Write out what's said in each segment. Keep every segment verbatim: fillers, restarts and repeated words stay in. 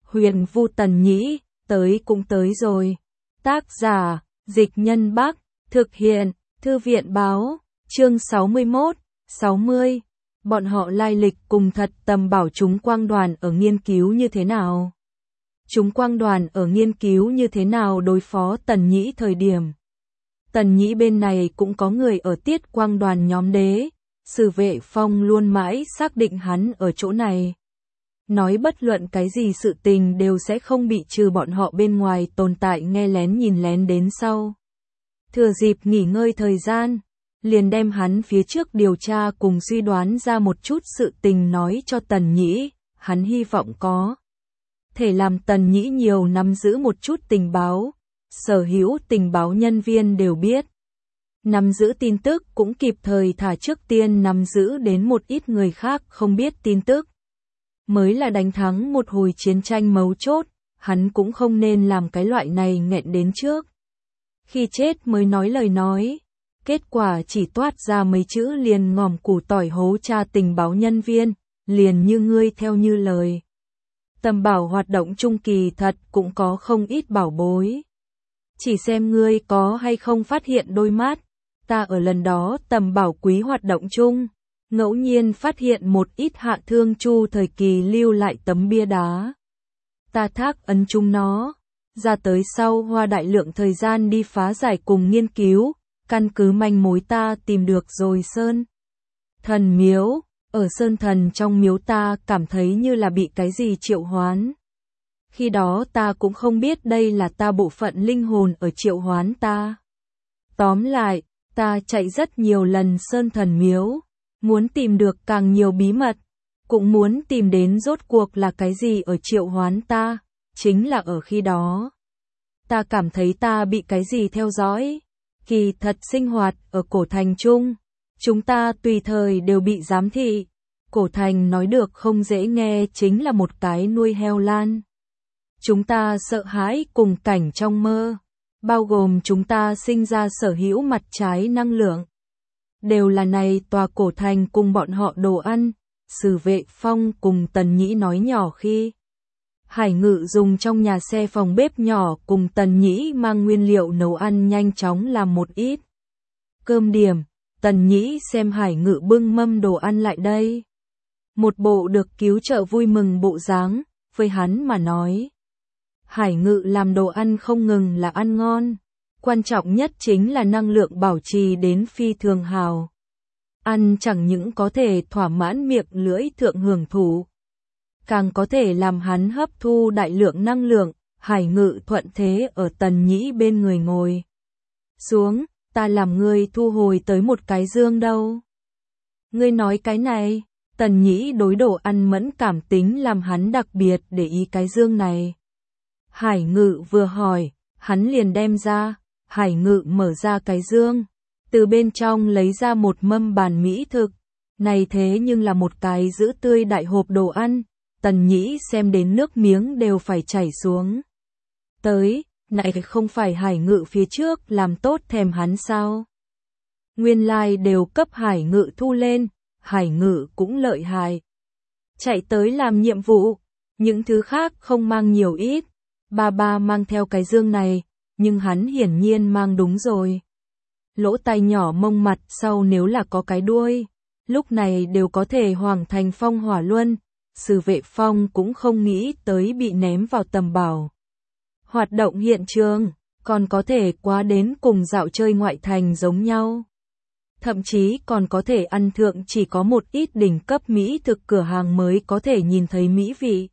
Huyền Vu Tần Nhĩ, tới cũng tới rồi. Tác giả, Dịch Nhân Bắc, thực hiện, Thư viện Báo, chương sáu mươi mốt, sáu mươi. Bọn họ lai lịch cùng thật tầm bảo chúng quang đoàn ở nghiên cứu như thế nào? Chúng quang đoàn ở nghiên cứu như thế nào đối phó Tần Nhĩ thời điểm? Tần Nhĩ bên này cũng có người ở tiết quang đoàn nhóm đế, Sử Vệ Phong luôn mãi xác định hắn ở chỗ này. Nói bất luận cái gì sự tình đều sẽ không bị trừ bọn họ bên ngoài tồn tại nghe lén nhìn lén đến sau. Thừa dịp nghỉ ngơi thời gian, liền đem hắn phía trước điều tra cùng suy đoán ra một chút sự tình nói cho Tần Nhĩ, hắn hy vọng có thể làm Tần Nhĩ nhiều nắm giữ một chút tình báo, sở hữu tình báo nhân viên đều biết. Nắm giữ tin tức cũng kịp thời thả trước tiên nắm giữ đến một ít người khác không biết tin tức. Mới là đánh thắng một hồi chiến tranh mấu chốt, hắn cũng không nên làm cái loại này nghẹn đến trước. Khi chết mới nói lời nói, kết quả chỉ toát ra mấy chữ liền ngòm củ tỏi hố tra tình báo nhân viên, liền như ngươi theo như lời. Tầm bảo hoạt động trung kỳ thật cũng có không ít bảo bối. Chỉ xem ngươi có hay không phát hiện đôi mắt, ta ở lần đó tầm bảo quý hoạt động chung, ngẫu nhiên phát hiện một ít hạ thương chu thời kỳ lưu lại tấm bia đá. Ta thác ấn chung nó, ra tới sau hoa đại lượng thời gian đi phá giải cùng nghiên cứu, căn cứ manh mối ta tìm được rồi Sơn Thần Miếu, ở Sơn Thần trong miếu ta cảm thấy như là bị cái gì triệu hoán. Khi đó ta cũng không biết đây là ta bộ phận linh hồn ở triệu hoán ta. Tóm lại, ta chạy rất nhiều lần Sơn Thần Miếu, muốn tìm được càng nhiều bí mật, cũng muốn tìm đến rốt cuộc là cái gì ở triệu hoán ta, chính là ở khi đó. Ta cảm thấy ta bị cái gì theo dõi, kỳ thật sinh hoạt ở cổ thành chung, chúng ta tùy thời đều bị giám thị. Cổ thành nói được không dễ nghe chính là một cái nuôi heo lan. Chúng ta sợ hãi cùng cảnh trong mơ, bao gồm chúng ta sinh ra sở hữu mặt trái năng lượng. Đều là này tòa cổ thành cùng bọn họ đồ ăn, Sử Vệ Phong cùng Tần Nhĩ nói nhỏ khi. Hải Ngự dùng trong nhà xe phòng bếp nhỏ cùng Tần Nhĩ mang nguyên liệu nấu ăn nhanh chóng làm một ít. Cơm điểm, Tần Nhĩ xem Hải Ngự bưng mâm đồ ăn lại đây. Một bộ được cứu trợ vui mừng bộ dáng, với hắn mà nói. Hải Ngự làm đồ ăn không ngừng là ăn ngon. Quan trọng nhất chính là năng lượng bảo trì đến phi thường hào. Ăn chẳng những có thể thỏa mãn miệng lưỡi thượng hưởng thụ, càng có thể làm hắn hấp thu đại lượng năng lượng. Hải Ngự thuận thế ở Tần Nhĩ bên người ngồi xuống, ta làm ngươi thu hồi tới một cái dương đâu. Ngươi nói cái này, Tần Nhĩ đối đồ ăn mẫn cảm tính làm hắn đặc biệt để ý cái dương này. Hải Ngự vừa hỏi, hắn liền đem ra. Hải Ngự mở ra cái dương, từ bên trong lấy ra một mâm bàn mỹ thực, này thế nhưng là một cái giữ tươi đại hộp đồ ăn. Tần Nhĩ xem đến nước miếng đều phải chảy xuống. Tới, này không phải Hải Ngự phía trước làm tốt thèm hắn sao? Nguyên lai like đều cấp Hải Ngự thu lên, Hải Ngự cũng lợi hại. Chạy tới làm nhiệm vụ, những thứ khác không mang nhiều ít, ba ba mang theo cái dương này. Nhưng hắn hiển nhiên mang đúng rồi. Lỗ tai nhỏ mông mặt sau nếu là có cái đuôi, lúc này đều có thể hoàng thành phong hỏa luân. Sử Vệ Phong cũng không nghĩ tới bị ném vào tầm bảo hoạt động hiện trường, còn có thể quá đến cùng dạo chơi ngoại thành giống nhau. Thậm chí còn có thể ăn thượng chỉ có một ít đỉnh cấp mỹ thực cửa hàng mới có thể nhìn thấy mỹ vị.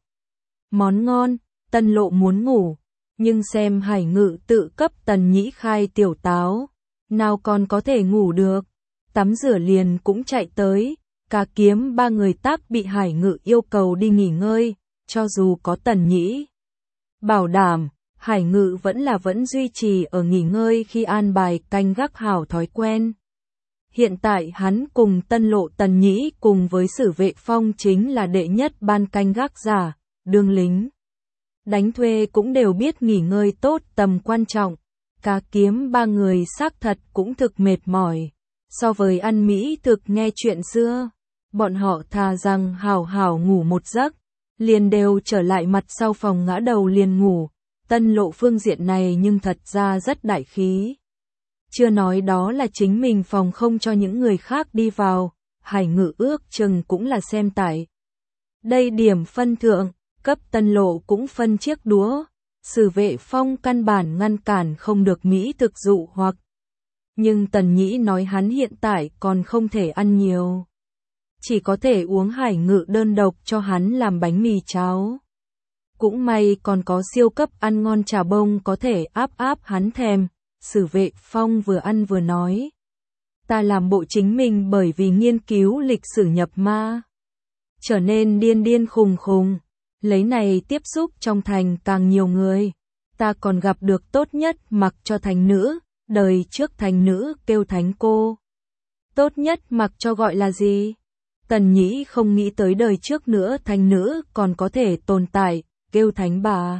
Món ngon, Tân Lộ muốn ngủ. Nhưng xem Hải Ngự tự cấp Tần Nhĩ khai tiểu táo, nào còn có thể ngủ được. Tắm rửa liền cũng chạy tới, Cá Kiếm ba người tác bị Hải Ngự yêu cầu đi nghỉ ngơi, cho dù có Tần Nhĩ bảo đảm, Hải Ngự vẫn là vẫn duy trì ở nghỉ ngơi khi an bài canh gác hảo thói quen. Hiện tại hắn cùng Tân Lộ Tần Nhĩ cùng với Sử Vệ Phong chính là đệ nhất ban canh gác giả, đương lính. Đánh thuê cũng đều biết nghỉ ngơi tốt tầm quan trọng. Cá Kiếm ba người xác thật cũng thực mệt mỏi. So với ăn mỹ thực nghe chuyện xưa, bọn họ thà rằng hào hào ngủ một giấc, liền đều trở lại mặt sau phòng ngã đầu liền ngủ. Tân Lộ phương diện này nhưng thật ra rất đại khí. Chưa nói đó là chính mình phòng không cho những người khác đi vào, Hải Ngự ước chừng cũng là xem tại đây điểm phân thượng, cấp Tân Lộ cũng phân chiếc đũa. Sử Vệ Phong căn bản ngăn cản không được mỹ thực dụ hoặc. Nhưng Tần Nhĩ nói hắn hiện tại còn không thể ăn nhiều. Chỉ có thể uống Hải Ngự đơn độc cho hắn làm bánh mì cháo. Cũng may còn có siêu cấp ăn ngon trà bông có thể áp áp hắn thèm. Sử Vệ Phong vừa ăn vừa nói. Ta làm bộ chính mình bởi vì nghiên cứu lịch sử nhập ma. Trở nên điên điên khùng khùng. Lấy này tiếp xúc trong thành càng nhiều người. Ta còn gặp được tốt nhất mặc cho thành nữ. Đời trước thành nữ kêu thánh cô. Tốt nhất mặc cho gọi là gì? Tần Nhĩ không nghĩ tới đời trước nữa thành nữ còn có thể tồn tại, kêu thánh bà.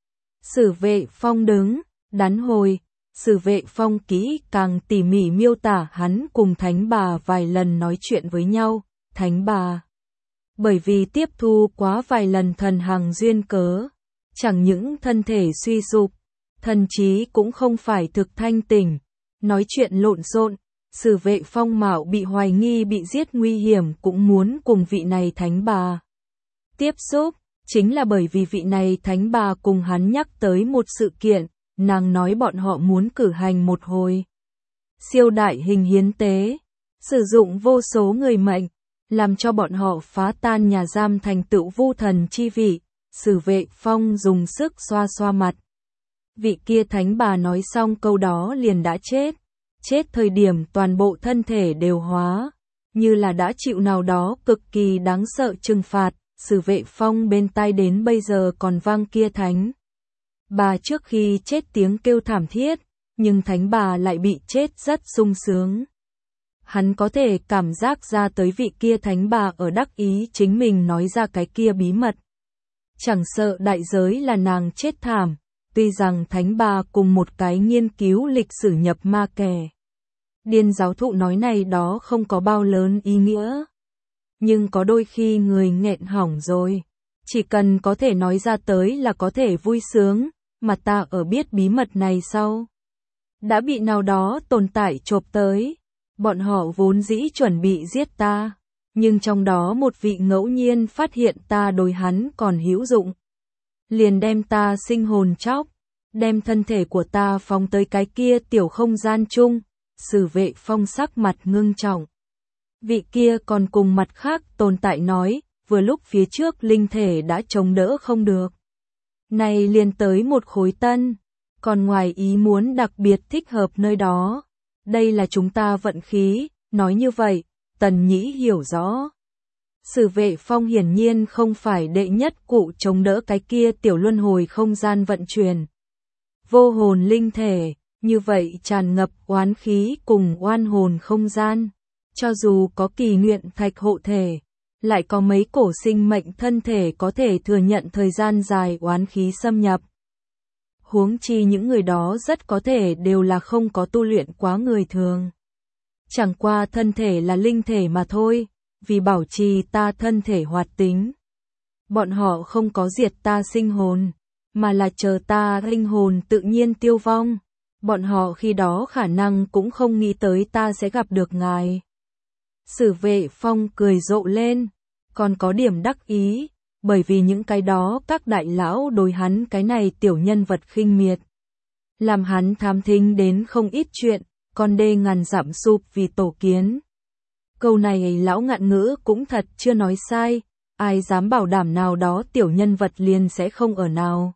Sử Vệ Phong đứng, đắn hồi. Sử Vệ Phong kỹ càng tỉ mỉ miêu tả hắn cùng thánh bà vài lần nói chuyện với nhau. Thánh bà. Bởi vì tiếp thu quá vài lần thần hằng duyên cớ. Chẳng những thân thể suy sụp. Thần trí cũng không phải thực thanh tỉnh, nói chuyện lộn xộn. Sử Vệ Phong mạo bị hoài nghi bị giết nguy hiểm cũng muốn cùng vị này thánh bà tiếp xúc, chính là bởi vì vị này thánh bà cùng hắn nhắc tới một sự kiện, nàng nói bọn họ muốn cử hành một hồi siêu đại hình hiến tế, sử dụng vô số người mệnh, làm cho bọn họ phá tan nhà giam thành tựu vu thần chi vị. Sử Vệ Phong dùng sức xoa xoa mặt. Vị kia thánh bà nói xong câu đó liền đã chết. Chết thời điểm toàn bộ thân thể đều hóa, như là đã chịu nào đó cực kỳ đáng sợ trừng phạt. Sử Vệ Phong bên tai đến bây giờ còn vang kia thánh bà trước khi chết tiếng kêu thảm thiết, nhưng thánh bà lại bị chết rất sung sướng. Hắn có thể cảm giác ra tới vị kia thánh bà ở đắc ý chính mình nói ra cái kia bí mật. Chẳng sợ đại giới là nàng chết thảm. Tuy rằng thánh bà cùng một cái nghiên cứu lịch sử nhập ma kẻ điên giáo thụ nói này đó không có bao lớn ý nghĩa. Nhưng có đôi khi người nghẹn hỏng rồi. Chỉ cần có thể nói ra tới là có thể vui sướng, mà ta ở biết bí mật này sau. Đã bị nào đó tồn tại chộp tới. Bọn họ vốn dĩ chuẩn bị giết ta. Nhưng trong đó một vị ngẫu nhiên phát hiện ta đối hắn còn hữu dụng. Liền đem ta sinh hồn chóc, đem thân thể của ta phóng tới cái kia tiểu không gian chung. Sử Vệ Phong sắc mặt ngưng trọng. Vị kia còn cùng mặt khác tồn tại nói, vừa lúc phía trước linh thể đã chống đỡ không được. Này liền tới một khối tân, còn ngoài ý muốn đặc biệt thích hợp nơi đó. Đây là chúng ta vận khí, nói như vậy, Tần Nhĩ hiểu rõ. Sử Vệ Phong hiển nhiên không phải đệ nhất cụ chống đỡ cái kia tiểu luân hồi không gian vận chuyển. Vô hồn linh thể, như vậy tràn ngập oán khí cùng oan hồn không gian. Cho dù có kỳ nguyện thạch hộ thể, lại có mấy cổ sinh mệnh thân thể có thể thừa nhận thời gian dài oán khí xâm nhập. Huống chi những người đó rất có thể đều là không có tu luyện quá người thường. Chẳng qua thân thể là linh thể mà thôi. Vì bảo trì ta thân thể hoạt tính. Bọn họ không có diệt ta sinh hồn, mà là chờ ta linh hồn tự nhiên tiêu vong. Bọn họ khi đó khả năng cũng không nghĩ tới ta sẽ gặp được ngài. Sử Vệ Phong cười rộ lên, còn có điểm đắc ý, bởi vì những cái đó các đại lão đối hắn cái này tiểu nhân vật khinh miệt. Làm hắn thám thính đến không ít chuyện, con đê ngàn dặm sụp vì tổ kiến. Câu này lão ngạn ngữ cũng thật chưa nói sai, ai dám bảo đảm nào đó tiểu nhân vật liền sẽ không ở nào.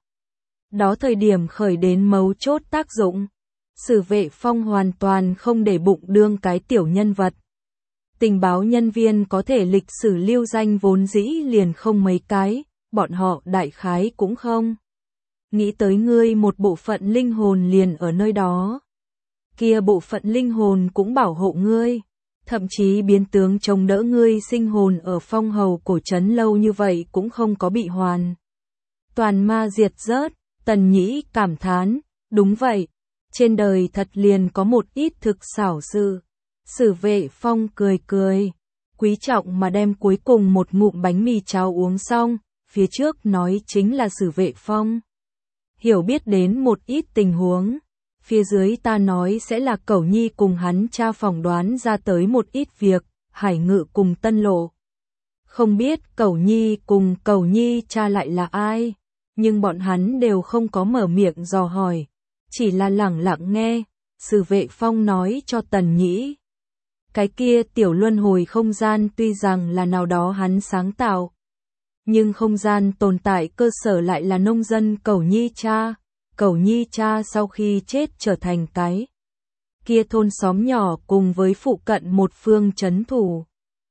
Đó thời điểm khởi đến mấu chốt tác dụng. Sử Vệ Phong hoàn toàn không để bụng đương cái tiểu nhân vật. Tình báo nhân viên có thể lịch sử lưu danh vốn dĩ liền không mấy cái, bọn họ đại khái cũng không. Nghĩ tới ngươi một bộ phận linh hồn liền ở nơi đó. Kia bộ phận linh hồn cũng bảo hộ ngươi. Thậm chí biến tướng chống đỡ ngươi sinh hồn ở phong hầu cổ trấn lâu như vậy cũng không có bị hoàn toàn ma diệt rớt. Tần Nhĩ cảm thán, đúng vậy, trên đời thật liền có một ít thực xảo sự. Sử Vệ Phong cười cười, quý trọng mà đem cuối cùng một ngụm bánh mì cháo uống xong, phía trước nói chính là Sử Vệ Phong. Hiểu biết đến một ít tình huống, phía dưới ta nói sẽ là Cẩu Nhi cùng hắn cha phỏng đoán ra tới một ít việc, Hải Ngự cùng Tân Lộ. Không biết Cẩu Nhi cùng Cẩu Nhi cha lại là ai, nhưng bọn hắn đều không có mở miệng dò hỏi, chỉ là lẳng lặng nghe, Sử Vệ Phong nói cho Tần Nhĩ. Cái kia tiểu luân hồi không gian tuy rằng là nào đó hắn sáng tạo, nhưng không gian tồn tại cơ sở lại là nông dân Cẩu Nhi cha. Cẩu Nhi cha sau khi chết trở thành cái kia thôn xóm nhỏ cùng với phụ cận một phương trấn thủ.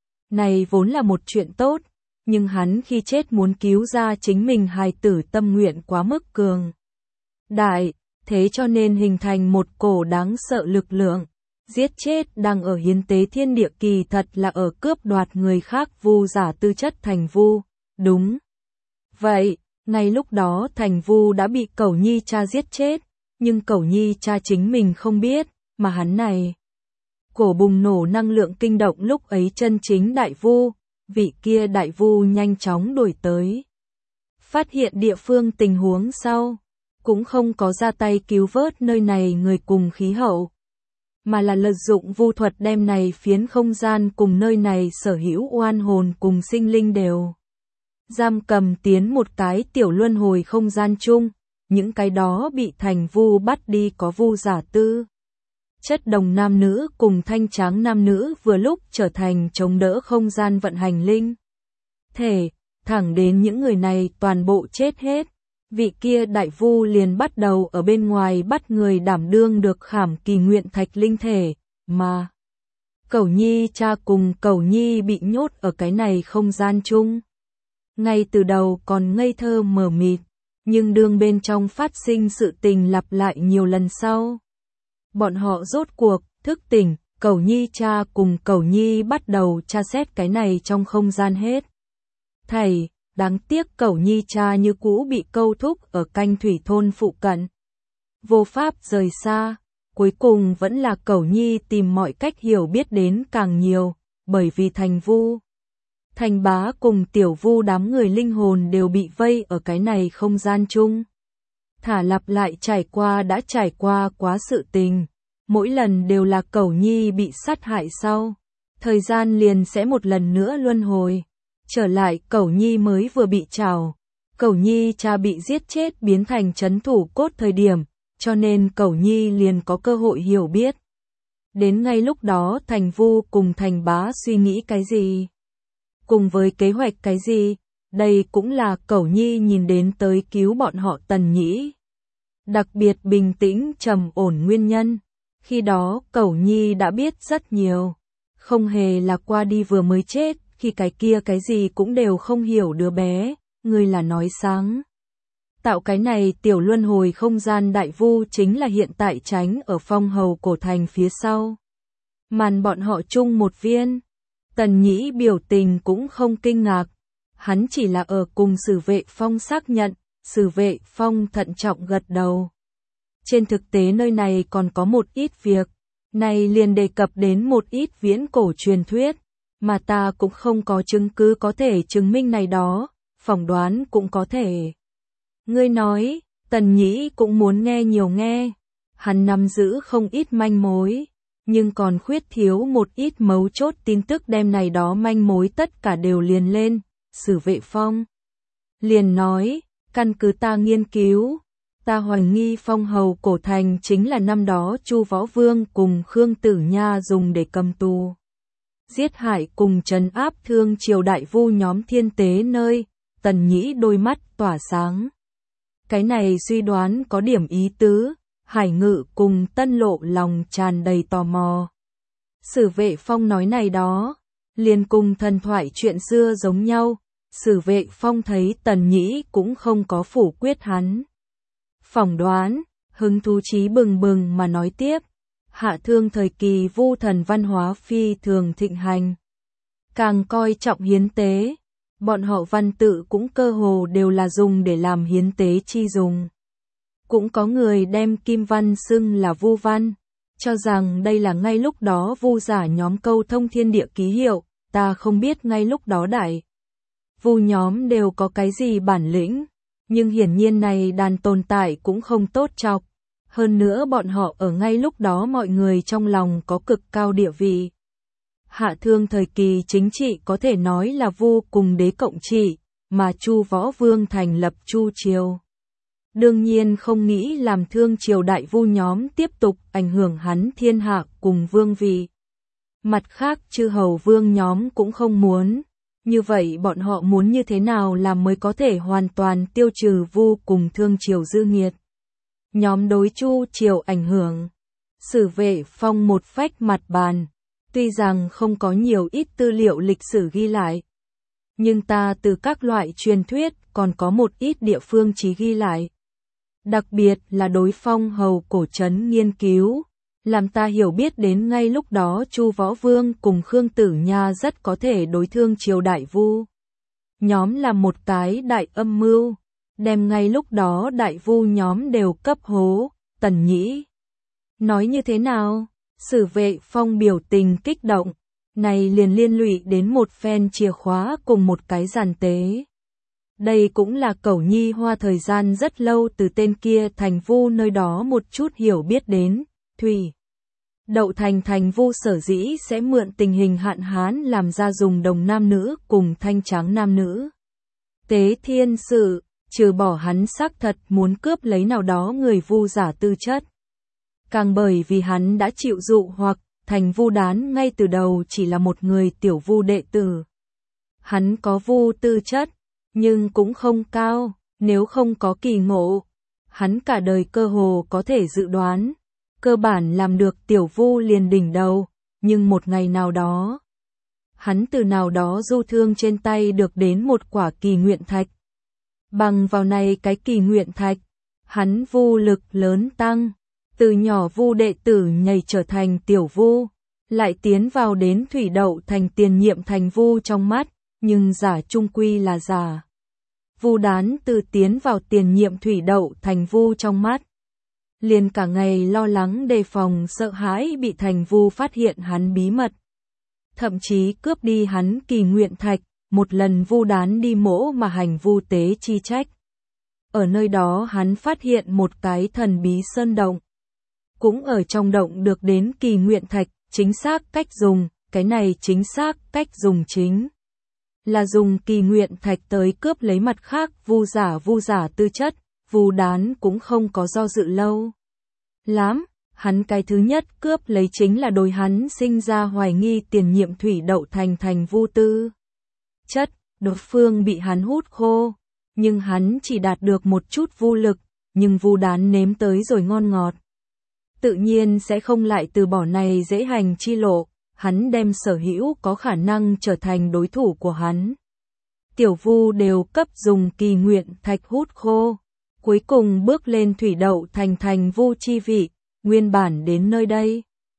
Này vốn là một chuyện tốt, nhưng hắn khi chết muốn cứu ra chính mình hài tử tâm nguyện quá mức cường đại, thế cho nên hình thành một cổ đáng sợ lực lượng. Giết chết đang ở hiến tế thiên địa kỳ thật là ở cướp đoạt người khác vu giả tư chất thành vu, đúng. Vậy, ngay lúc đó thành vu đã bị Cẩu Nhi cha giết chết, nhưng Cẩu Nhi cha chính mình không biết, mà hắn này. Cổ bùng nổ năng lượng kinh động lúc ấy chân chính đại vu, vị kia đại vu nhanh chóng đuổi tới. Phát hiện địa phương tình huống sau, cũng không có ra tay cứu vớt nơi này người cùng khí hậu, mà là lợi dụng vu thuật đem này phiến không gian cùng nơi này sở hữu oan hồn cùng sinh linh đều giam cầm tiến một cái tiểu luân hồi không gian chung, những cái đó bị thành vu bắt đi có vu giả tư chất đồng nam nữ cùng thanh tráng nam nữ vừa lúc trở thành chống đỡ không gian vận hành linh thể, thẳng đến những người này toàn bộ chết hết. Vị kia đại vu liền bắt đầu ở bên ngoài bắt người đảm đương được khảm kỳ nguyện thạch linh thể, mà Cẩu Nhi cha cùng Cẩu Nhi bị nhốt ở cái này không gian chung. Ngay từ đầu còn ngây thơ mờ mịt, nhưng đường bên trong phát sinh sự tình lặp lại nhiều lần sau. Bọn họ rốt cuộc, thức tỉnh, Cẩu Nhi cha cùng Cẩu Nhi bắt đầu tra xét cái này trong không gian hết. Thầy, đáng tiếc Cẩu Nhi cha như cũ bị câu thúc ở canh thủy thôn phụ cận. Vô pháp rời xa, cuối cùng vẫn là Cẩu Nhi tìm mọi cách hiểu biết đến càng nhiều, bởi vì thành vu. Thành bá cùng tiểu vu đám người linh hồn đều bị vây ở cái này không gian chung. Thả lặp lại trải qua đã trải qua quá sự tình, mỗi lần đều là Cẩu Nhi bị sát hại sau. Thời gian liền sẽ một lần nữa luân hồi. Trở lại Cẩu Nhi mới vừa bị trảo, Cẩu Nhi cha bị giết chết biến thành trấn thủ cốt thời điểm, cho nên Cẩu Nhi liền có cơ hội hiểu biết. Đến ngay lúc đó thành vu cùng thành bá suy nghĩ cái gì? Cùng với kế hoạch cái gì? Đây cũng là Cẩu Nhi nhìn đến tới cứu bọn họ Tần Nhĩ. Đặc biệt bình tĩnh trầm ổn nguyên nhân. Khi đó Cẩu Nhi đã biết rất nhiều. Không hề là qua đi vừa mới chết. Khi cái kia cái gì cũng đều không hiểu đứa bé, người là nói sáng. Tạo cái này tiểu luân hồi không gian đại vu chính là hiện tại tránh ở phong hầu cổ thành phía sau. Màn bọn họ chung một viên. Tần Nhĩ biểu tình cũng không kinh ngạc. Hắn chỉ là ở cùng Sử Vệ Phong xác nhận, Sử Vệ Phong thận trọng gật đầu. Trên thực tế nơi này còn có một ít việc, này liền đề cập đến một ít viễn cổ truyền thuyết. Mà ta cũng không có chứng cứ có thể chứng minh này đó, phỏng đoán cũng có thể. Ngươi nói, Tần Nhĩ cũng muốn nghe nhiều nghe. Hắn nắm giữ không ít manh mối, nhưng còn khuyết thiếu một ít mấu chốt tin tức đem này đó manh mối tất cả đều liền lên. Sử Vệ Phong liền nói, căn cứ ta nghiên cứu, ta hoài nghi phong hầu cổ thành chính là năm đó Chu Võ Vương cùng Khương Tử Nha dùng để cầm tù. Giết hại cùng trấn áp thương triều đại vu nhóm thiên tế nơi, Tần Nhĩ đôi mắt tỏa sáng. Cái này suy đoán có điểm ý tứ, Hải Ngự cùng Tân Lộ lòng tràn đầy tò mò. Sử Vệ Phong nói này đó, liền cùng thần thoại chuyện xưa giống nhau, Sử Vệ Phong thấy Tần Nhĩ cũng không có phủ quyết hắn. Phỏng đoán, hứng thú chí bừng bừng mà nói tiếp. Hạ thương thời kỳ vu thần văn hóa phi thường thịnh hành. Càng coi trọng hiến tế, bọn họ văn tự cũng cơ hồ đều là dùng để làm hiến tế chi dùng. Cũng có người đem kim văn xưng là vu văn, cho rằng đây là ngay lúc đó vu giả nhóm câu thông thiên địa ký hiệu, ta không biết ngay lúc đó đại vu nhóm đều có cái gì bản lĩnh, nhưng hiển nhiên này đàn tồn tại cũng không tốt chọc. Hơn nữa bọn họ ở ngay lúc đó mọi người trong lòng có cực cao địa vị. Hạ Thương thời kỳ chính trị có thể nói là vu cùng đế cộng trị, mà Chu Võ Vương thành lập Chu Triều. Đương nhiên không nghĩ làm Thương triều đại vu nhóm tiếp tục ảnh hưởng hắn thiên hạ cùng vương vị. Mặt khác chư hầu vương nhóm cũng không muốn. Như vậy bọn họ muốn như thế nào làm mới có thể hoàn toàn tiêu trừ vu cùng Thương triều dư nghiệt. Nhóm đối Chu Triều ảnh hưởng. Sử Vệ Phong một phách mặt bàn. Tuy rằng không có nhiều ít tư liệu lịch sử ghi lại, nhưng ta từ các loại truyền thuyết còn có một ít địa phương chỉ ghi lại. Đặc biệt là đối Phong hầu cổ trấn nghiên cứu, làm ta hiểu biết đến ngay lúc đó Chu Võ Vương cùng Khương Tử Nha rất có thể đối Thương triều đại vu. Nhóm là một cái đại âm mưu, đem ngay lúc đó đại vu nhóm đều cấp hố. Tần Nhĩ nói như thế nào? Sử Vệ Phong biểu tình kích động, này liền liên lụy đến một phen chìa khóa cùng một cái giàn tế. Đây cũng là Cẩu Nhi hoa thời gian rất lâu từ tên kia thành vu nơi đó một chút hiểu biết đến. Thủy Đậu thành thành vu sở dĩ sẽ mượn tình hình hạn hán làm ra dùng đồng nam nữ cùng thanh tráng nam nữ. Tế thiên sự, trừ bỏ hắn xác thật muốn cướp lấy nào đó người vu giả tư chất. Càng bởi vì hắn đã chịu dụ hoặc thành vu đán ngay từ đầu chỉ là một người tiểu vu đệ tử. Hắn có vu tư chất, nhưng cũng không cao, nếu không có kỳ ngộ. Hắn cả đời cơ hồ có thể dự đoán, cơ bản làm được tiểu vu liền đỉnh đầu, nhưng một ngày nào đó, hắn từ nào đó du thương trên tay được đến một quả kỳ nguyện thạch. Bằng vào này cái kỳ nguyện thạch, hắn vu lực lớn tăng. Từ nhỏ vu đệ tử nhảy trở thành tiểu vu, lại tiến vào đến thủy đậu thành tiền nhiệm thành vu trong mắt, nhưng giả trung quy là giả. Vu đán từ tiến vào tiền nhiệm thủy đậu thành vu trong mắt, liền cả ngày lo lắng đề phòng sợ hãi bị thành vu phát hiện hắn bí mật. Thậm chí cướp đi hắn kỳ nguyện thạch, một lần vu đán đi mỗ mà hành vu tế chi trách. Ở nơi đó hắn phát hiện một cái thần bí sơn động. Cũng ở trong động được đến kỳ nguyện thạch, chính xác cách dùng, cái này chính xác cách dùng chính là dùng kỳ nguyện thạch tới cướp lấy mặt khác vu giả vu giả tư chất, vu đán cũng không có do dự lâu lắm, hắn cái thứ nhất cướp lấy chính là đối hắn sinh ra hoài nghi tiền nhiệm thủy đậu thành thành vu tư chất, đối phương bị hắn hút khô, nhưng hắn chỉ đạt được một chút vu lực, nhưng vu đán nếm tới rồi ngon ngọt. Tự nhiên sẽ không lại từ bỏ này dễ hành chi lộ, hắn đem sở hữu có khả năng trở thành đối thủ của hắn. Tiểu vu đều cấp dùng kỳ nguyện thạch hút khô, cuối cùng bước lên thủy đậu thành thành vu chi vị, nguyên bản đến nơi đây.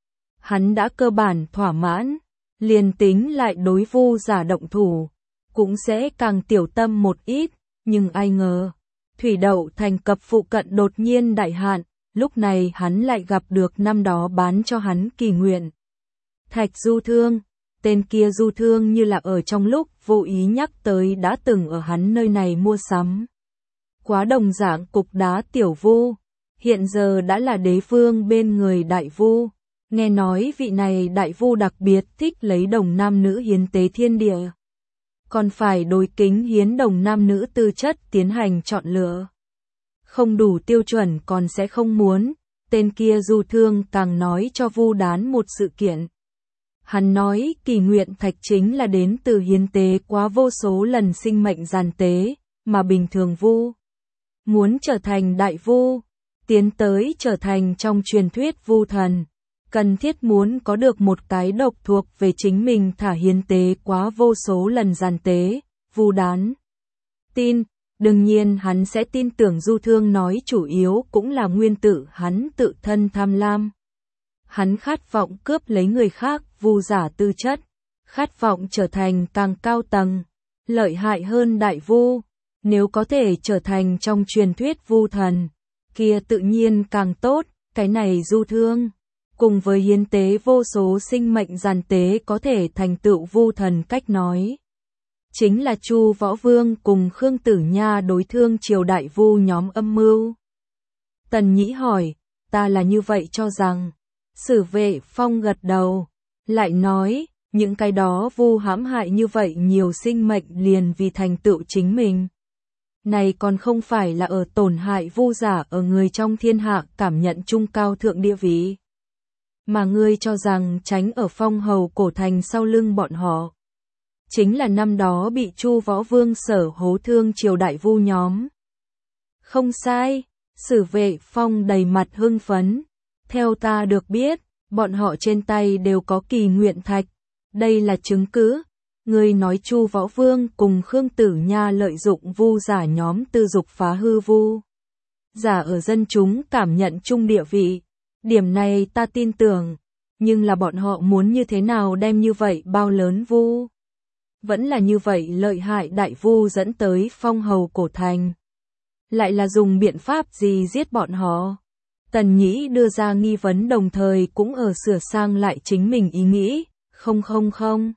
Hắn đã cơ bản thỏa mãn, liền tính lại đối vu giả động thủ, cũng sẽ càng tiểu tâm một ít, nhưng ai ngờ, thủy đậu thành cập phụ cận đột nhiên đại hạn. Lúc này hắn lại gặp được năm đó bán cho hắn kỳ nguyện thạch du thương, tên kia du thương như là ở trong lúc vô ý nhắc tới đã từng ở hắn nơi này mua sắm. Quá đồng dạng cục đá tiểu vu, hiện giờ đã là đế vương bên người đại vu, nghe nói vị này đại vu đặc biệt thích lấy đồng nam nữ hiến tế thiên địa. Còn phải đối kính hiến đồng nam nữ tư chất tiến hành chọn lựa. Không đủ tiêu chuẩn còn sẽ không muốn, tên kia du thương càng nói cho vu đán một sự kiện. Hắn nói kỳ nguyện thạch chính là đến từ hiến tế quá vô số lần sinh mệnh giàn tế, mà bình thường vu muốn trở thành đại vu, tiến tới trở thành trong truyền thuyết vu thần, cần thiết muốn có được một cái độc thuộc về chính mình thả hiến tế quá vô số lần giàn tế, vu đán tin. Đương nhiên hắn sẽ tin tưởng du thương nói chủ yếu cũng là nguyên tử hắn tự thân tham lam. Hắn khát vọng cướp lấy người khác vu giả tư chất, khát vọng trở thành càng cao tầng, lợi hại hơn đại vu, nếu có thể trở thành trong truyền thuyết vu thần, kia tự nhiên càng tốt, cái này du thương. Cùng với hiến tế vô số sinh mệnh giàn tế có thể thành tựu vu thần cách nói. chính là Chu Võ Vương cùng Khương Tử Nha đối thương triều đại vu nhóm âm mưu. Tần Nhĩ hỏi, ta là như vậy cho rằng. Sử Vệ Phong gật đầu, lại nói, những cái đó vu hãm hại như vậy nhiều sinh mệnh liền vì thành tựu chính mình. Này còn không phải là ở tổn hại vu giả ở người trong thiên hạ cảm nhận trung cao thượng địa vị. Mà ngươi cho rằng tránh ở Phong Hầu cổ thành sau lưng bọn họ. Chính là năm đó bị Chu Võ Vương sở hố thương triều đại vu nhóm. Không sai, Sử Vệ Phong đầy mặt hưng phấn. Theo ta được biết, bọn họ trên tay đều có kỳ nguyện thạch. Đây là chứng cứ. Ngươi nói Chu Võ Vương cùng Khương Tử Nha lợi dụng vu giả nhóm tư dục phá hư vu giả ở dân chúng cảm nhận chung địa vị. Điểm này ta tin tưởng. Nhưng là bọn họ muốn như thế nào đem như vậy bao lớn vu vẫn là như vậy lợi hại đại vu dẫn tới Phong Hầu cổ thành. Lại là dùng biện pháp gì giết bọn họ? Tần Nhĩ đưa ra nghi vấn đồng thời cũng ở sửa sang lại chính mình ý nghĩ. Không không không.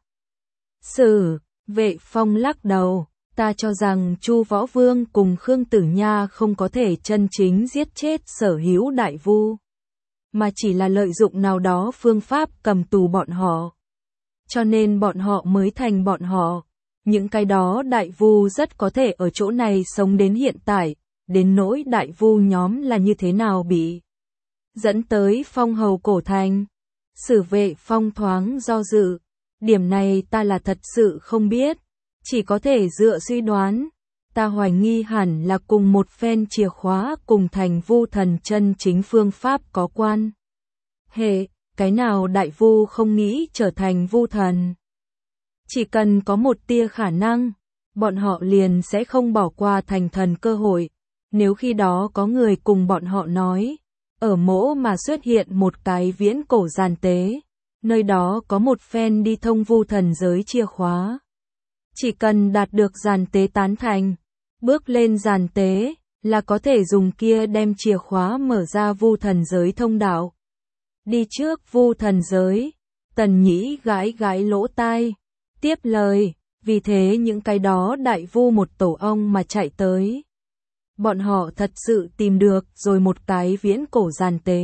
Sử Vệ Phong lắc đầu. Ta cho rằng Chu Võ Vương cùng Khương Tử Nha không có thể chân chính giết chết sở hữu đại vu. Mà chỉ là lợi dụng nào đó phương pháp cầm tù bọn họ. Cho nên bọn họ mới thành bọn họ. Những cái đó đại vu rất có thể ở chỗ này sống đến hiện tại. Đến nỗi đại vu nhóm là như thế nào bị dẫn tới Phong Hầu cổ thành. Sử Vệ Phong thoáng do dự. Điểm này ta là thật sự không biết. Chỉ có thể dựa suy đoán. Ta hoài nghi hẳn là cùng một phen chìa khóa cùng thành vu thần chân chính phương pháp có quan hệ. Cái nào đại vu không nghĩ trở thành vu thần? Chỉ cần có một tia khả năng, bọn họ liền sẽ không bỏ qua thành thần cơ hội. Nếu khi đó có người cùng bọn họ nói, ở mỗ mà xuất hiện một cái viễn cổ giàn tế, nơi đó có một phen đi thông vu thần giới chìa khóa. Chỉ cần đạt được giàn tế tán thành, bước lên giàn tế, là có thể dùng kia đem chìa khóa mở ra vu thần giới thông đạo. Đi trước vu thần giới, Tần Nhĩ gãi gãi lỗ tai, tiếp lời, vì thế những cái đó đại vu một tổ ong mà chạy tới. Bọn họ thật sự tìm được rồi một cái viễn cổ giàn tế.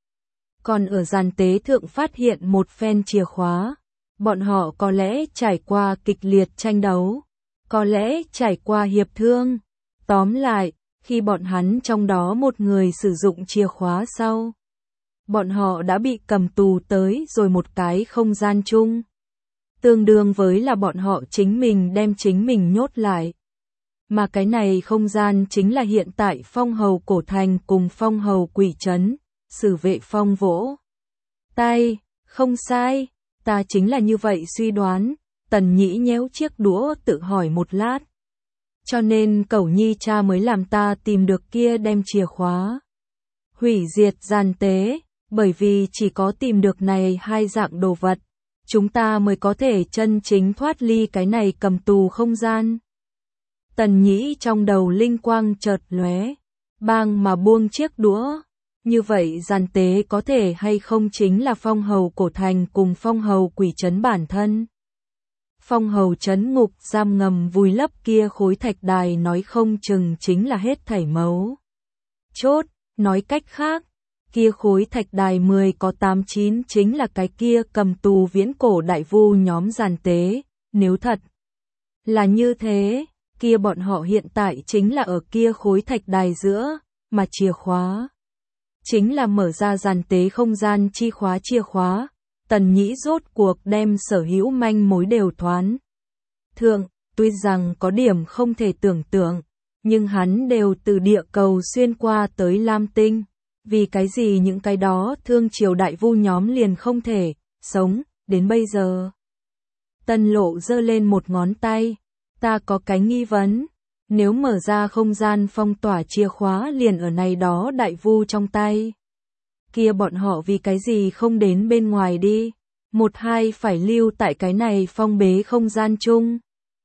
Còn ở giàn tế thượng phát hiện một phen chìa khóa. Bọn họ có lẽ trải qua kịch liệt tranh đấu, có lẽ trải qua hiệp thương. Tóm lại, khi bọn hắn trong đó một người sử dụng chìa khóa sau, bọn họ đã bị cầm tù tới rồi một cái không gian chung. Tương đương với là bọn họ chính mình đem chính mình nhốt lại. Mà cái này không gian chính là hiện tại Phong Hầu cổ thành cùng Phong Hầu quỷ trấn. Sử Vệ Phong vỗ tay, không sai. Ta chính là như vậy suy đoán. Tần Nhĩ nhéo chiếc đũa tự hỏi một lát. Cho nên Cẩu Nhi cha mới làm ta tìm được kia đem chìa khóa. Hủy diệt giàn tế, bởi vì chỉ có tìm được này hai dạng đồ vật, chúng ta mới có thể chân chính thoát ly cái này cầm tù không gian. Tần Nhĩ trong đầu linh quang chợt lóe, bang mà buông chiếc đũa. Như vậy giàn tế có thể hay không chính là Phong Hầu cổ thành cùng Phong Hầu quỷ trấn bản thân. Phong Hầu trấn ngục giam ngầm vùi lấp kia khối thạch đài nói không chừng chính là hết thảy mấu chốt, nói cách khác, kia khối thạch đài mười có tám chín chính là cái kia cầm tù viễn cổ đại vu nhóm giàn tế. Nếu thật là như thế, kia bọn họ hiện tại chính là ở kia khối thạch đài giữa, mà chìa khóa chính là mở ra giàn tế không gian chi khóa chìa khóa. Tần Nhĩ rốt cuộc đem sở hữu manh mối đều thoán thượng, tuy rằng có điểm không thể tưởng tượng, nhưng hắn đều từ địa cầu xuyên qua tới Lam Tinh. Vì cái gì những cái đó thương triều đại vu nhóm liền không thể sống đến bây giờ? Tân Lộ giơ lên một ngón tay, ta có cái nghi vấn. Nếu mở ra không gian phong tỏa chìa khóa liền ở này đó đại vu trong tay, kia bọn họ vì cái gì không đến bên ngoài đi, một hai phải lưu tại cái này phong bế không gian chung.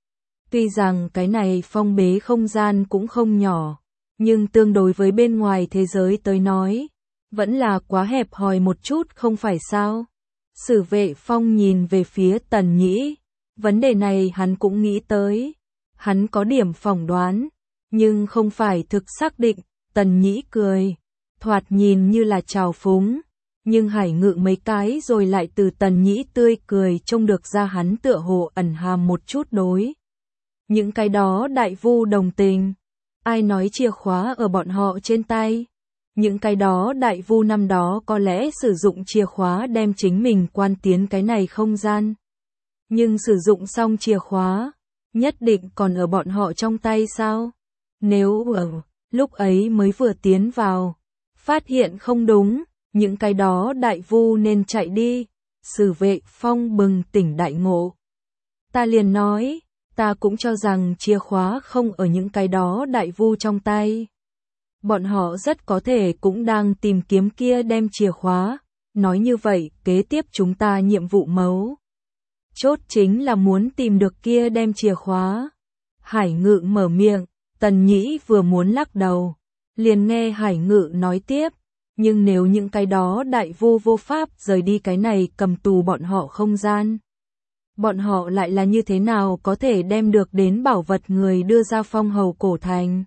Tuy rằng cái này phong bế không gian cũng không nhỏ, nhưng tương đối với bên ngoài thế giới tới nói, vẫn là quá hẹp hòi một chút không phải sao? Sử Vệ Phong nhìn về phía Tần Nhĩ, Vấn đề này hắn cũng nghĩ tới. Hắn có điểm phỏng đoán, nhưng không phải thực xác định. Tần Nhĩ cười, thoạt nhìn như là trào phúng, nhưng Hải Ngự mấy cái rồi lại từ Tần Nhĩ tươi cười trông được ra hắn tựa hồ ẩn hàm một chút đối. Những cái đó đại vu đồng tình. Ai nói chìa khóa ở bọn họ trên tay? Những cái đó đại vu năm đó có lẽ sử dụng chìa khóa đem chính mình quan tiến cái này không gian. Nhưng sử dụng xong chìa khóa, nhất định còn ở bọn họ trong tay sao? Nếu ở lúc ấy mới vừa tiến vào, phát hiện không đúng, những cái đó đại vu nên chạy đi. Sử Vệ Phong bừng tỉnh đại ngộ. Ta liền nói, ta cũng cho rằng chìa khóa không ở những cái đó đại vu trong tay. Bọn họ rất có thể cũng đang tìm kiếm kia đem chìa khóa. Nói như vậy, kế tiếp chúng ta nhiệm vụ mấu chốt chính là muốn tìm được kia đem chìa khóa. Hải Ngự mở miệng, Tần Nhĩ vừa muốn lắc đầu, liền nghe Hải Ngự nói tiếp, nhưng nếu những cái đó đại vu vô pháp rời đi cái này cầm tù bọn họ không gian, bọn họ lại là như thế nào có thể đem được đến bảo vật người đưa ra Phong Hầu Cổ Thành?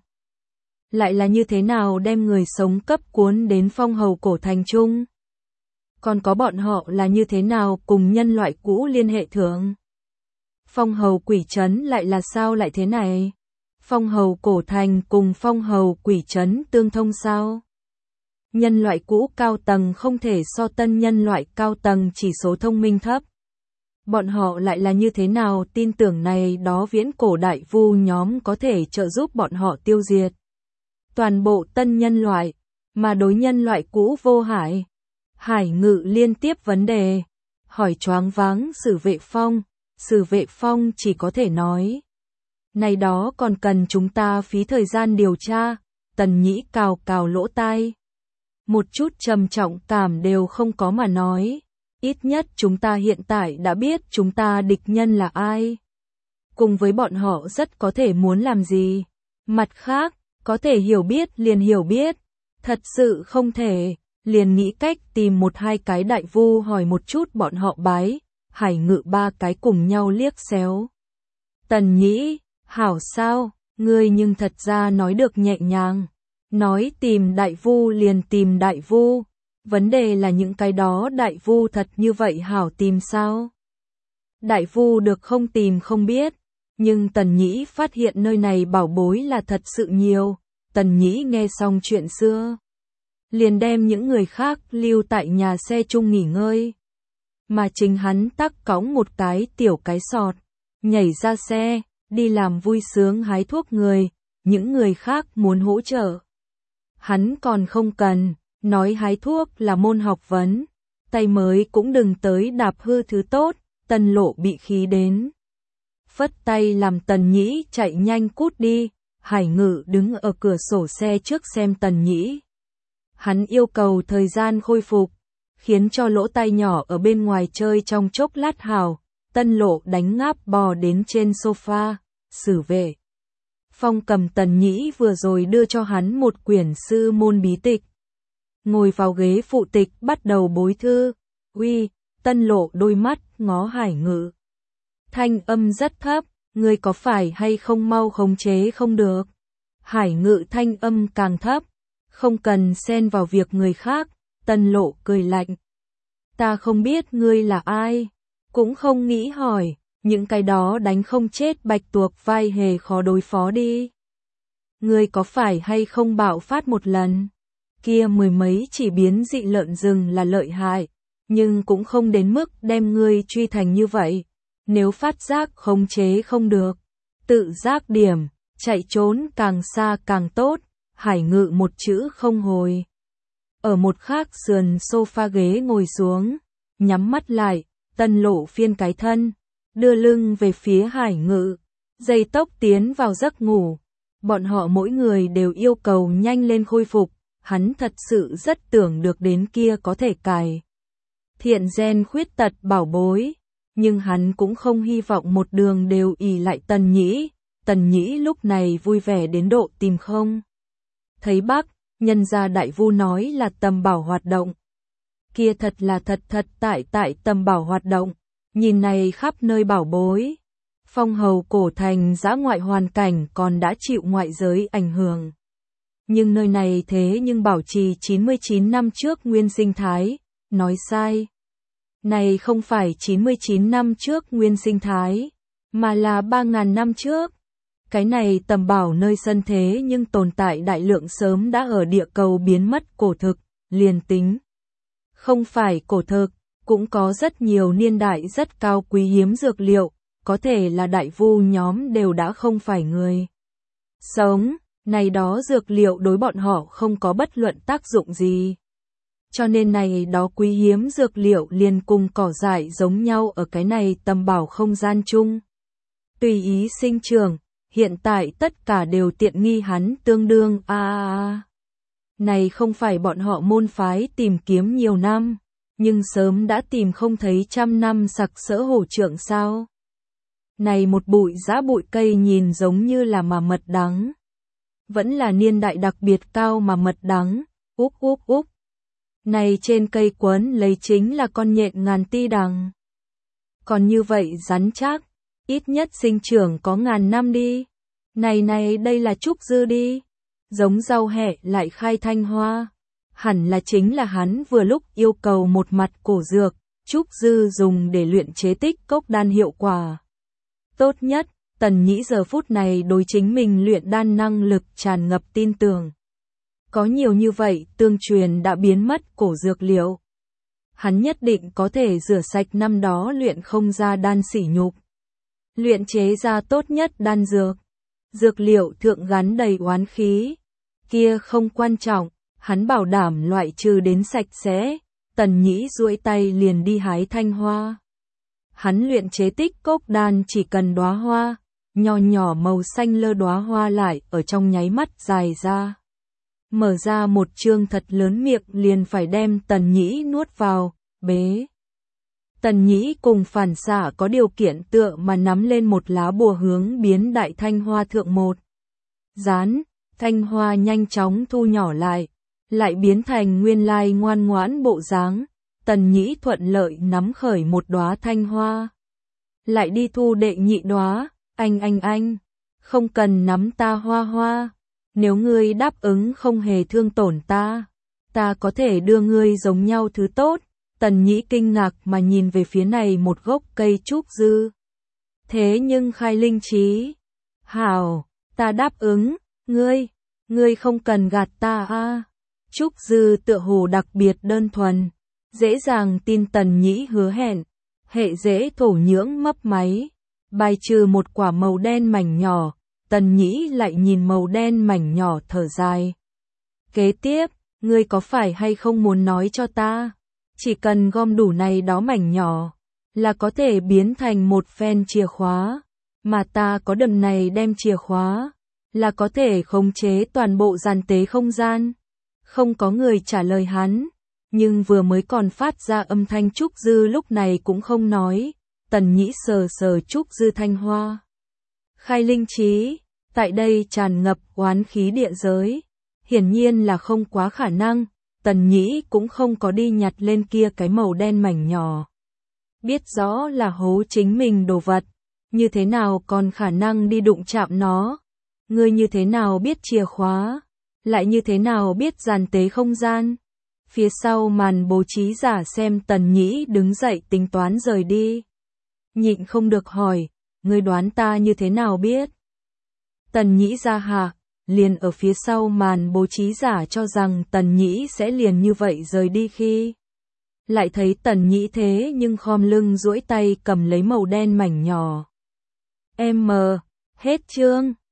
Lại là như thế nào đem người sống cấp cuốn đến Phong Hầu Cổ Thành chung? Còn có bọn họ là như thế nào cùng nhân loại cũ liên hệ thượng? Phong Hầu Quỷ Trấn lại là sao lại thế này? Phong Hầu Cổ Thành cùng Phong Hầu Quỷ Trấn tương thông sao? Nhân loại cũ cao tầng không thể so tân nhân loại cao tầng chỉ số thông minh thấp. Bọn họ lại là như thế nào tin tưởng này đó viễn cổ đại vu nhóm có thể trợ giúp bọn họ tiêu diệt toàn bộ tân nhân loại, mà đối nhân loại cũ vô hại. Hải Ngự liên tiếp vấn đề, hỏi choáng váng Sử Vệ Phong. Sử Vệ Phong chỉ có thể nói, này đó còn cần chúng ta phí thời gian điều tra. Tần Nhĩ cào cào lỗ tai, một chút trầm trọng cảm đều không có mà nói, ít nhất chúng ta hiện tại đã biết chúng ta địch nhân là ai, cùng với bọn họ rất có thể muốn làm gì. Mặt khác, có thể hiểu biết liền hiểu biết, thật sự không thể, liền nghĩ cách tìm một hai cái đại vu hỏi một chút bọn họ bái. Hải Ngự ba cái cùng nhau liếc xéo. Tần Nhĩ, hảo sao, ngươi nhưng thật ra nói được nhẹ nhàng. Nói tìm đại vu liền tìm đại vu. Vấn đề là những cái đó đại vu thật như vậy hảo tìm sao? Đại vu được không tìm không biết. Nhưng Tần Nhĩ phát hiện nơi này bảo bối là thật sự nhiều. Tần Nhĩ nghe xong chuyện xưa, liền đem những người khác lưu tại nhà xe chung nghỉ ngơi. Mà chính hắn tắc cõng một cái tiểu cái sọt, nhảy ra xe, đi làm vui sướng hái thuốc người. Những người khác muốn hỗ trợ, hắn còn không cần, nói hái thuốc là môn học vấn, tay mới cũng đừng tới đạp hư thứ tốt. Tần Lộ bị khí đến, phất tay làm Tần Nhĩ chạy nhanh cút đi. Hải Ngự đứng ở cửa sổ xe trước xem Tần Nhĩ. Hắn yêu cầu thời gian khôi phục, khiến cho lỗ tai nhỏ ở bên ngoài chơi trong chốc lát hào. Tân Lộ đánh ngáp bò đến trên sofa. Sử Vệ Phong cầm Tần Nhĩ vừa rồi đưa cho hắn một quyển sư môn bí tịch, ngồi vào ghế phụ tịch bắt đầu bối thư. Uy, Tân Lộ đôi mắt ngó Hải Ngự, thanh âm rất thấp, ngươi có phải hay không mau khống chế không được? Hải Ngự thanh âm càng thấp, không cần xen vào việc người khác. Tân Lộ cười lạnh, ta không biết ngươi là ai, cũng không nghĩ hỏi, những cái đó đánh không chết bạch tuộc vai hề khó đối phó đi. Ngươi có phải hay không bạo phát một lần? Kia mười mấy chỉ biến dị lợn rừng là lợi hại, nhưng cũng không đến mức đem ngươi truy thành như vậy. Nếu phát giác khống chế không được, tự giác điểm, chạy trốn càng xa càng tốt. Hải Ngự một chữ không hồi, ở một khác sườn sofa ghế ngồi xuống, nhắm mắt lại. Tân Lộ phiên cái thân, đưa lưng về phía Hải Ngự, dây tốc tiến vào giấc ngủ. Bọn họ mỗi người đều yêu cầu nhanh lên khôi phục. Hắn thật sự rất tưởng được đến kia có thể cài thiện gen khuyết tật bảo bối, nhưng hắn cũng không hy vọng một đường đều ỷ lại Tần Nhĩ. Tần Nhĩ lúc này vui vẻ đến độ tìm không thấy bác. Nhân gia đại vu nói là tầm bảo hoạt động, kia thật là thật thật tại tại tầm bảo hoạt động. Nhìn này khắp nơi bảo bối. Phong hầu cổ thành dã ngoại hoàn cảnh còn đã chịu ngoại giới ảnh hưởng. Nhưng nơi này thế nhưng bảo trì chín mươi chín năm trước nguyên sinh thái, nói sai. Này không phải chín mươi chín năm trước nguyên sinh thái, mà là ba nghìn năm trước. Cái này tầm bảo nơi sân thế nhưng tồn tại đại lượng sớm đã ở địa cầu biến mất cổ thực, liền tính. Không phải cổ thực, cũng có rất nhiều niên đại rất cao quý hiếm dược liệu, có thể là đại vu nhóm đều đã không phải người sống, này đó dược liệu đối bọn họ không có bất luận tác dụng gì. Cho nên này đó quý hiếm dược liệu liền cùng cỏ dại giống nhau ở cái này tầm bảo không gian chung. Tùy ý sinh trưởng, hiện tại tất cả đều tiện nghi hắn tương đương a a a. Này không phải bọn họ môn phái tìm kiếm nhiều năm, nhưng sớm đã tìm không thấy trăm năm sặc sỡ hổ trượng sao. Này một bụi giã bụi cây nhìn giống như là mà mật đắng. Vẫn là niên đại đặc biệt cao mà mật đắng, úp úp úp. Này trên cây quấn lấy chính là con nhện ngàn ti đằng. Còn như vậy rắn chắc, ít nhất sinh trưởng có ngàn năm đi. Này này đây là trúc dư đi. Giống rau hẹ lại khai thanh hoa. Hẳn là chính là hắn vừa lúc yêu cầu một mặt cổ dược, trúc dư dùng để luyện chế tích cốc đan hiệu quả tốt nhất. Tần Nhĩ giờ phút này đối chính mình luyện đan năng lực tràn ngập tin tưởng. Có nhiều như vậy tương truyền đã biến mất cổ dược liệu. Hắn nhất định có thể rửa sạch năm đó luyện không ra đan sỉ nhục. Luyện chế ra tốt nhất đan dược. Dược liệu thượng gắn đầy oán khí. Kia không quan trọng, hắn bảo đảm loại trừ đến sạch sẽ. Tần Nhĩ duỗi tay liền đi hái thanh hoa. Hắn luyện chế tích cốc đan chỉ cần đóa hoa, nhỏ nhỏ màu xanh lơ đóa hoa lại ở trong nháy mắt dài ra. Mở ra một chương thật lớn miệng liền phải đem Tần Nhĩ nuốt vào, bế. Tần Nhĩ cùng phản xạ có điều kiện tựa mà nắm lên một lá bùa hướng biến đại thanh hoa thượng một. Dán, thanh hoa nhanh chóng thu nhỏ lại, lại biến thành nguyên lai ngoan ngoãn bộ dáng. Tần Nhĩ thuận lợi nắm khởi một đóa thanh hoa. Lại đi thu đệ nhị đóa, anh anh anh, không cần nắm ta hoa hoa. Nếu ngươi đáp ứng không hề thương tổn ta, ta có thể đưa ngươi giống nhau thứ tốt. Tần Nhĩ kinh ngạc mà nhìn về phía này một gốc cây trúc dư. Thế nhưng khai linh trí. Hảo, ta đáp ứng, ngươi, ngươi không cần gạt ta a. Trúc dư tựa hồ đặc biệt đơn thuần. Dễ dàng tin Tần Nhĩ hứa hẹn, hệ dễ thổ nhưỡng mấp máy, bài trừ một quả màu đen mảnh nhỏ, Tần Nhĩ lại nhìn màu đen mảnh nhỏ thở dài. Kế tiếp, ngươi có phải hay không muốn nói cho ta, chỉ cần gom đủ này đó mảnh nhỏ, là có thể biến thành một phen chìa khóa, mà ta có đầm này đem chìa khóa, là có thể khống chế toàn bộ giàn tế không gian. Không có người trả lời hắn. Nhưng vừa mới còn phát ra âm thanh trúc dư lúc này cũng không nói. Tần Nhĩ sờ sờ trúc dư thanh hoa. Khai linh trí, tại đây tràn ngập oán khí địa giới. Hiển nhiên là không quá khả năng, Tần Nhĩ cũng không có đi nhặt lên kia cái màu đen mảnh nhỏ. Biết rõ là hố chính mình đồ vật, như thế nào còn khả năng đi đụng chạm nó. Ngươi như thế nào biết chìa khóa, lại như thế nào biết giàn tế không gian. Phía sau màn bố trí giả xem Tần Nhĩ đứng dậy tính toán rời đi. Nhịn không được hỏi, ngươi đoán ta như thế nào biết? Tần Nhĩ ra hà, liền ở phía sau màn bố trí giả cho rằng Tần Nhĩ sẽ liền như vậy rời đi khi. Lại thấy Tần Nhĩ thế nhưng khom lưng duỗi tay cầm lấy màu đen mảnh nhỏ. Em mờ, hết chương.